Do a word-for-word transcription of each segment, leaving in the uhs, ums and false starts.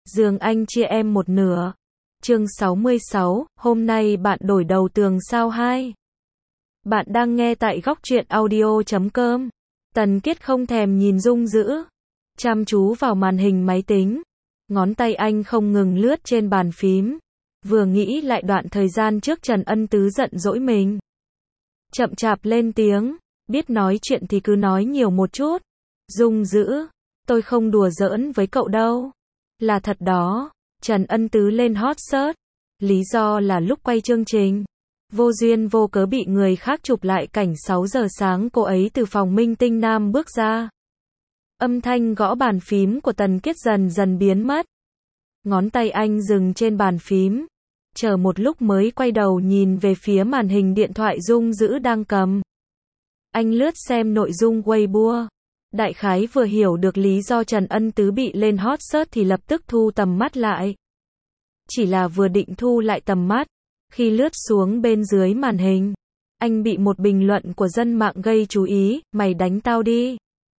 Dương anh chia em một nửa. Chương sáu mươi sáu, hôm nay bạn đổi đầu tường sao hai. Bạn đang nghe tại góc truyện audio chấm com. Tần Kiết không thèm nhìn Dung Dữ, chăm chú vào màn hình máy tính. Ngón tay anh không ngừng lướt trên bàn phím. Vừa nghĩ lại đoạn thời gian trước Trần Ân Tứ giận dỗi mình. Chậm chạp lên tiếng, biết nói chuyện thì cứ nói nhiều một chút. Dung Dữ, tôi không đùa giỡn với cậu đâu. Là thật đó. Trần Ân Tứ lên hot search. Lý do là lúc quay chương trình, vô duyên vô cớ bị người khác chụp lại cảnh sáu giờ sáng cô ấy từ phòng minh tinh nam bước ra. Âm thanh gõ bàn phím của Tần Kiết dần dần biến mất. Ngón tay anh dừng trên bàn phím, chờ một lúc mới quay đầu nhìn về phía màn hình điện thoại Dung Dữ đang cầm. Anh lướt xem nội dung Weibo. Đại khái vừa hiểu được lý do Trần Ân Tứ bị lên hot search thì lập tức thu tầm mắt lại. Chỉ là vừa định thu lại tầm mắt, khi lướt xuống bên dưới màn hình, anh bị một bình luận của dân mạng gây chú ý, mày đánh tao đi.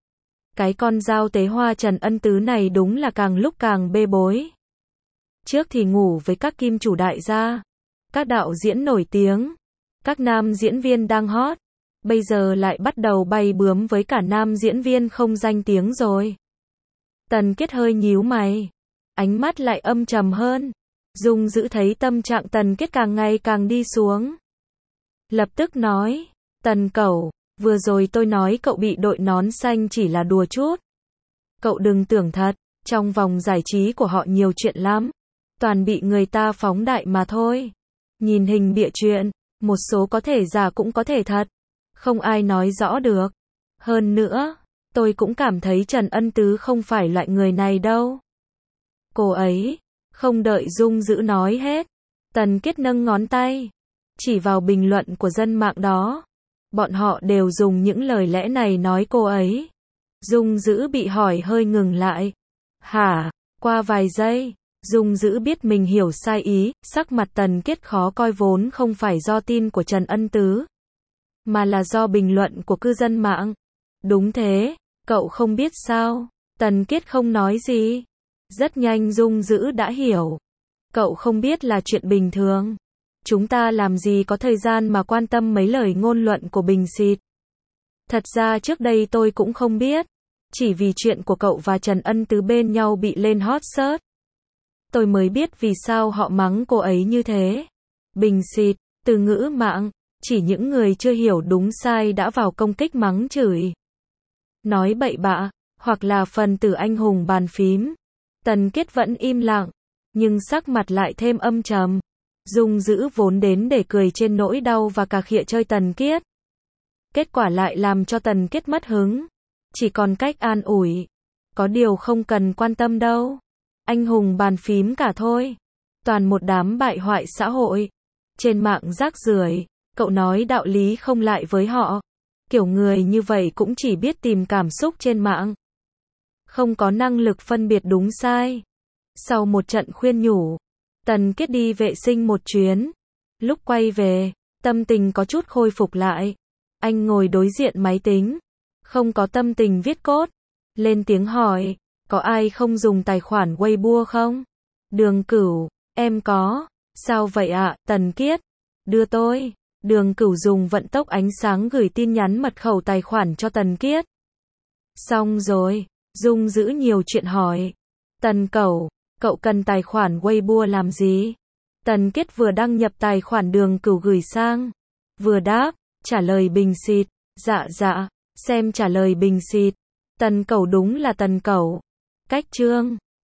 Cái con dao tế hoa Trần Ân Tứ này đúng là càng lúc càng bê bối. Trước thì ngủ với các kim chủ đại gia, các đạo diễn nổi tiếng, các nam diễn viên đang hot. Bây giờ lại bắt đầu bay bướm với cả nam diễn viên không danh tiếng rồi. Tần Kiết hơi nhíu mày, ánh mắt lại âm trầm hơn. Dung Dữ thấy tâm trạng Tần Kiết càng ngày càng đi xuống, lập tức nói, Tần cẩu, vừa rồi tôi nói cậu bị đội nón xanh chỉ là đùa chút. Cậu đừng tưởng thật, trong vòng giải trí của họ nhiều chuyện lắm, toàn bị người ta phóng đại mà thôi. Nhìn hình bịa chuyện, một số có thể giả cũng có thể thật. Không ai nói rõ được. Hơn nữa, tôi cũng cảm thấy Trần Ân Tứ không phải loại người này đâu. Cô ấy, không đợi Dung Dữ nói hết, Tần Kiết nâng ngón tay, chỉ vào bình luận của dân mạng đó. Bọn họ đều dùng những lời lẽ này nói cô ấy. Dung Dữ bị hỏi hơi ngừng lại. Hả? Qua vài giây, Dung Dữ biết mình hiểu sai ý, sắc mặt Tần Kiết khó coi vốn không phải do tin của Trần Ân Tứ, mà là do bình luận của cư dân mạng. Đúng thế, cậu không biết sao? Tần Kiết không nói gì. Rất nhanh Dung Dữ đã hiểu. Cậu không biết là chuyện bình thường. Chúng ta làm gì có thời gian mà quan tâm mấy lời ngôn luận của Bình Xịt. Thật ra trước đây tôi cũng không biết. Chỉ vì chuyện của cậu và Trần Ân Tứ bên nhau bị lên hot search, tôi mới biết vì sao họ mắng cô ấy như thế. Bình Xịt, từ ngữ mạng, chỉ những người chưa hiểu đúng sai đã vào công kích mắng chửi, nói bậy bạ, hoặc là phần tử anh hùng bàn phím. Tần Kiết vẫn im lặng, nhưng sắc mặt lại thêm âm trầm. Dung Dữ vốn đến để cười trên nỗi đau và cà khịa chơi Tần Kiết. Kết quả lại làm cho Tần Kiết mất hứng. Chỉ còn cách an ủi. Có điều không cần quan tâm đâu. Anh hùng bàn phím cả thôi. Toàn một đám bại hoại xã hội. Trên mạng rác rưởi. Cậu nói đạo lý không lại với họ. Kiểu người như vậy cũng chỉ biết tìm cảm xúc trên mạng, không có năng lực phân biệt đúng sai. Sau một trận khuyên nhủ, Tần Kiết đi vệ sinh một chuyến. Lúc quay về, tâm tình có chút khôi phục lại. Anh ngồi đối diện máy tính, không có tâm tình viết code. Lên tiếng hỏi, có ai không dùng tài khoản Weibo không? Đường Cửu, em có. Sao vậy ạ, Tần Kiết? Đưa tôi. Đường Cửu dùng vận tốc ánh sáng gửi tin nhắn mật khẩu tài khoản cho Tần Kiết. Xong rồi, Dung Dữ nhiều chuyện hỏi. Tần cẩu, cậu cần tài khoản Weibo làm gì? Tần Kiết vừa đăng nhập tài khoản Đường Cửu gửi sang, vừa đáp, trả lời Bình Xịt. Dạ dạ, xem trả lời Bình Xịt. Tần cẩu đúng là Tần cẩu. Cách chương.